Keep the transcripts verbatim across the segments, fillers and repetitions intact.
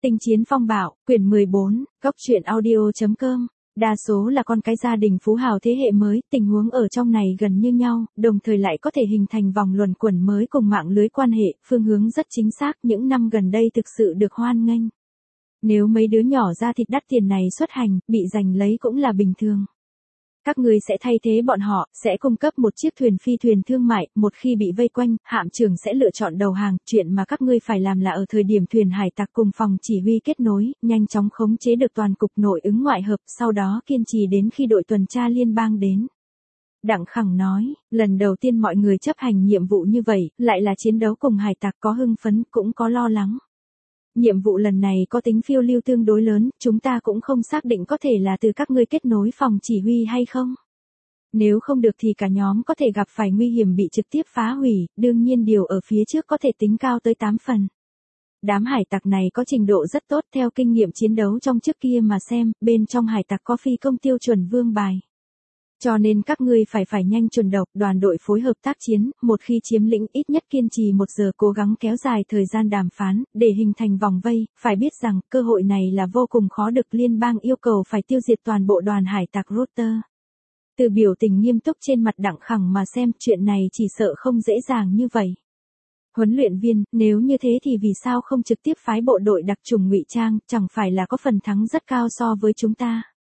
Tinh chiến phong bạo, quyển mười bốn, góc truyện audio.com. Đa số là con cái gia đình phú hào thế hệ mới, tình huống ở trong này gần như nhau, đồng thời lại có thể hình thành vòng luẩn quẩn mới cùng mạng lưới quan hệ, phương hướng rất chính xác, những năm gần đây thực sự được hoan nghênh. Nếu mấy đứa nhỏ ra thịt đắt tiền này xuất hành, bị giành lấy cũng là bình thường. Các ngươi sẽ thay thế bọn họ, sẽ cung cấp một chiếc thuyền phi thuyền thương mại, một khi bị vây quanh, hạm trưởng sẽ lựa chọn đầu hàng, chuyện mà các ngươi phải làm là ở thời điểm thuyền hải tặc cùng phòng chỉ huy kết nối, nhanh chóng khống chế được toàn cục nội ứng ngoại hợp, sau đó kiên trì đến khi đội tuần tra liên bang đến. Đặng Khẳng nói, lần đầu tiên mọi người chấp hành nhiệm vụ như vậy, lại là chiến đấu cùng hải tặc, có hưng phấn, cũng có lo lắng. Nhiệm vụ lần này có tính phiêu lưu tương đối lớn, chúng ta cũng không xác định có thể là từ các ngươi kết nối phòng chỉ huy hay không. Nếu không được thì cả nhóm có thể gặp phải nguy hiểm bị trực tiếp phá hủy, đương nhiên điều ở phía trước có thể tính cao tới tám phần. Đám hải tặc này có trình độ rất tốt, theo kinh nghiệm chiến đấu trong trước kia mà xem, bên trong hải tặc có phi công tiêu chuẩn vương bài. Cho nên các ngươi phải phải nhanh chuẩn độc, đoàn đội phối hợp tác chiến, một khi chiếm lĩnh ít nhất kiên trì một giờ, cố gắng kéo dài thời gian đàm phán, để hình thành vòng vây, phải biết rằng, cơ hội này là vô cùng khó được, liên bang yêu cầu phải tiêu diệt toàn bộ đoàn hải tặc Rotter. Từ biểu tình nghiêm túc trên mặt Đặng Khẳng mà xem, chuyện này chỉ sợ không dễ dàng như vậy. Huấn luyện viên, nếu như thế thì vì sao không trực tiếp phái bộ đội đặc chủng ngụy trang, chẳng phải là có phần thắng rất cao so với chúng ta?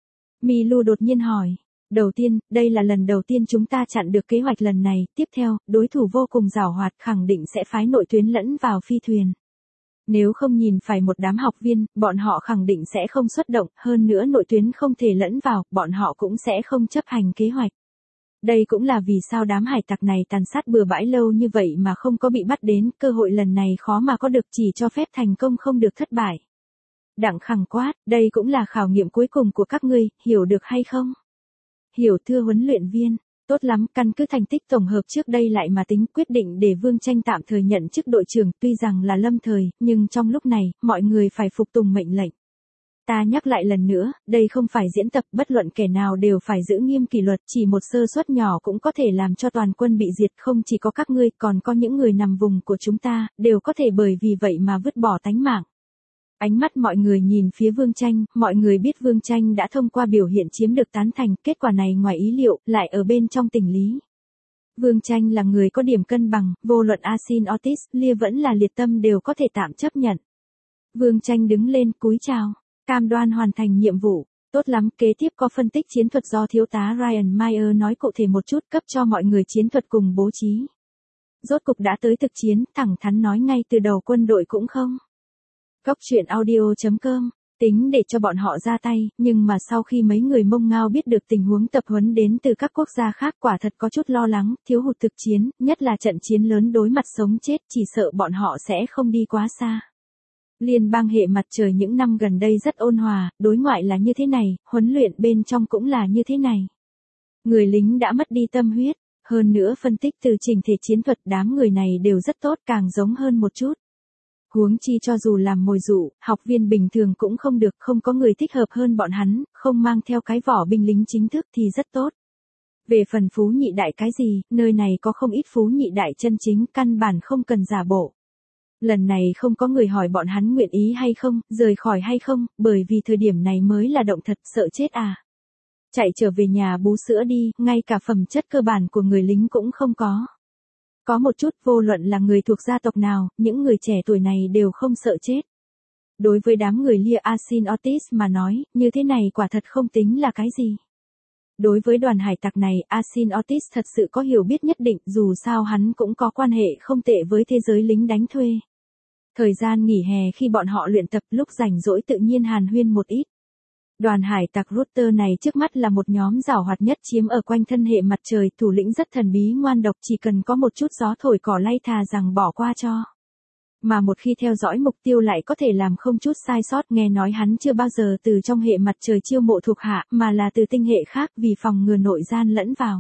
Milu đột nhiên hỏi. Đầu tiên, đây là lần đầu tiên chúng ta chặn được kế hoạch lần này, tiếp theo, đối thủ vô cùng giàu hoạt, khẳng định sẽ phái nội tuyến lẫn vào phi thuyền. Nếu không nhìn phải một đám học viên, bọn họ khẳng định sẽ không xuất động, hơn nữa nội tuyến không thể lẫn vào, bọn họ cũng sẽ không chấp hành kế hoạch. Đây cũng là vì sao đám hải tặc này tàn sát bừa bãi lâu như vậy mà không có bị bắt đến, cơ hội lần này khó mà có được, chỉ cho phép thành công không được thất bại. Đặng Khẳng quát, đây cũng là khảo nghiệm cuối cùng của các ngươi, hiểu được hay không? Hiểu thưa huấn luyện viên, tốt lắm, căn cứ thành tích tổng hợp trước đây lại mà tính, quyết định để Vương Tranh tạm thời nhận chức đội trưởng, tuy rằng là lâm thời, nhưng trong lúc này, mọi người phải phục tùng mệnh lệnh. Ta nhắc lại lần nữa, đây không phải diễn tập, bất luận kẻ nào đều phải giữ nghiêm kỷ luật, chỉ một sơ suất nhỏ cũng có thể làm cho toàn quân bị diệt, không chỉ có các ngươi, còn có những người nằm vùng của chúng ta, đều có thể bởi vì vậy mà vứt bỏ tánh mạng. Ánh mắt mọi người nhìn phía Vương Tranh, mọi người biết Vương Tranh đã thông qua biểu hiện chiếm được tán thành, kết quả này ngoài ý liệu, lại ở bên trong tình lý. Vương Tranh là người có điểm cân bằng, vô luận Asin Otis, Lia vẫn là liệt tâm đều có thể tạm chấp nhận. Vương Tranh đứng lên, cúi chào, cam đoan hoàn thành nhiệm vụ. Tốt lắm, kế tiếp có phân tích chiến thuật do thiếu tá Ryan Meyer nói cụ thể một chút, cấp cho mọi người chiến thuật cùng bố trí. Rốt cục đã tới thực chiến, thẳng thắn nói ngay từ đầu quân đội cũng không. Góc truyện audio.com, tính để cho bọn họ ra tay, nhưng mà sau khi mấy người Mông Ngao biết được tình huống tập huấn đến từ các quốc gia khác, quả thật có chút lo lắng, thiếu hụt thực chiến, nhất là trận chiến lớn đối mặt sống chết, chỉ sợ bọn họ sẽ không đi quá xa. Liên bang hệ mặt trời những năm gần đây rất ôn hòa, đối ngoại là như thế này, huấn luyện bên trong cũng là như thế này. Người lính đã mất đi tâm huyết, hơn nữa phân tích từ trình thể chiến thuật, đám người này đều rất tốt, càng giống hơn một chút. Huống chi cho dù làm mồi dụ, học viên bình thường cũng không được, không có người thích hợp hơn bọn hắn, không mang theo cái vỏ binh lính chính thức thì rất tốt. Về phần phú nhị đại cái gì, nơi này có không ít phú nhị đại chân chính, căn bản không cần giả bộ. Lần này không có người hỏi bọn hắn nguyện ý hay không, rời khỏi hay không, bởi vì thời điểm này mới là động thật, sợ chết à. Chạy trở về nhà bú sữa đi, ngay cả phẩm chất cơ bản của người lính cũng không có. Có một chút, vô luận là người thuộc gia tộc nào, những người trẻ tuổi này đều không sợ chết. Đối với đám người Lia Asin Otis mà nói, như thế này quả thật không tính là cái gì. Đối với đoàn hải tặc này, Asin Otis thật sự có hiểu biết nhất định, dù sao hắn cũng có quan hệ không tệ với thế giới lính đánh thuê. Thời gian nghỉ hè khi bọn họ luyện tập, lúc rảnh rỗi tự nhiên hàn huyên một ít. Đoàn hải tặc Rotter này trước mắt là một nhóm giàu hoạt nhất, chiếm ở quanh thân hệ mặt trời, thủ lĩnh rất thần bí ngoan độc, chỉ cần có một chút gió thổi cỏ lay thà rằng bỏ qua cho. Mà một khi theo dõi mục tiêu lại có thể làm không chút sai sót, nghe nói hắn chưa bao giờ từ trong hệ mặt trời chiêu mộ thuộc hạ, mà là từ tinh hệ khác, vì phòng ngừa nội gian lẫn vào.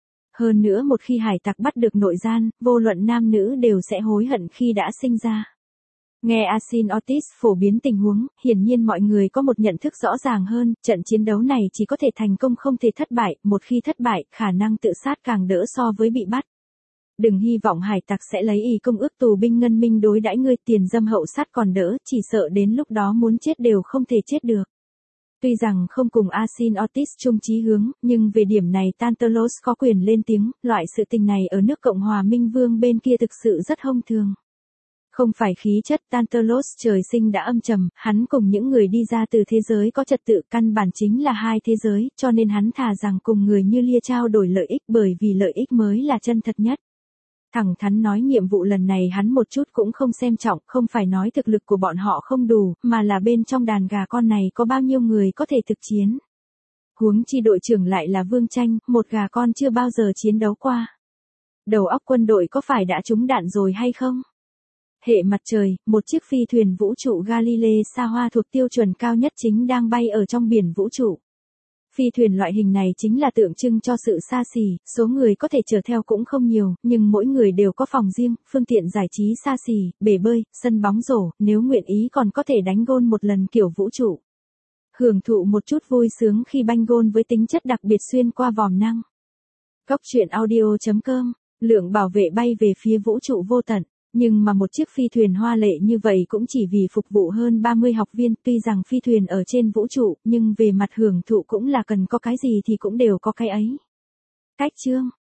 Hơn nữa một khi hải tặc bắt được nội gian, vô luận nam nữ đều sẽ hối hận khi đã sinh ra. Nghe Asin Otis phổ biến tình huống, hiển nhiên mọi người có một nhận thức rõ ràng hơn, trận chiến đấu này chỉ có thể thành công không thể thất bại, một khi thất bại, khả năng tự sát càng đỡ so với bị bắt. Đừng hy vọng hải tặc sẽ lấy y công ước tù binh ngân minh đối đãi ngươi, tiền dâm hậu sát còn đỡ, chỉ sợ đến lúc đó muốn chết đều không thể chết được. Tuy rằng không cùng Asin Otis chung chí hướng, nhưng về điểm này Tantalos có quyền lên tiếng, loại sự tình này ở nước Cộng hòa Minh Vương bên kia thực sự rất thông thường. Không phải khí chất, Tantalos trời sinh đã âm trầm, hắn cùng những người đi ra từ thế giới có trật tự căn bản chính là hai thế giới, cho nên hắn thà rằng cùng người như Lia trao đổi lợi ích bởi vì lợi ích mới là chân thật nhất. Thẳng thắn nói nhiệm vụ lần này hắn một chút cũng không xem trọng, không phải nói thực lực của bọn họ không đủ, mà là bên trong đàn gà con này có bao nhiêu người có thể thực chiến. Huống chi đội trưởng lại là Vương Tranh, một gà con chưa bao giờ chiến đấu qua. Đầu óc quân đội có phải đã trúng đạn rồi hay không? Hệ mặt trời, một chiếc phi thuyền vũ trụ Galilei xa hoa thuộc tiêu chuẩn cao nhất chính đang bay ở trong biển vũ trụ. Phi thuyền loại hình này chính là tượng trưng cho sự xa xỉ, số người có thể chở theo cũng không nhiều, nhưng mỗi người đều có phòng riêng, phương tiện giải trí xa xỉ, bể bơi, sân bóng rổ, nếu nguyện ý còn có thể đánh gôn một lần kiểu vũ trụ. Hưởng thụ một chút vui sướng khi banh gôn với tính chất đặc biệt xuyên qua vòm năng. Góc truyện audio chấm com, lượng bảo vệ bay về phía vũ trụ vô tận. Nhưng mà một chiếc phi thuyền hoa lệ như vậy cũng chỉ vì phục vụ hơn ba mươi học viên, tuy rằng phi thuyền ở trên vũ trụ, nhưng về mặt hưởng thụ cũng là cần có cái gì thì cũng đều có cái ấy. Cách chương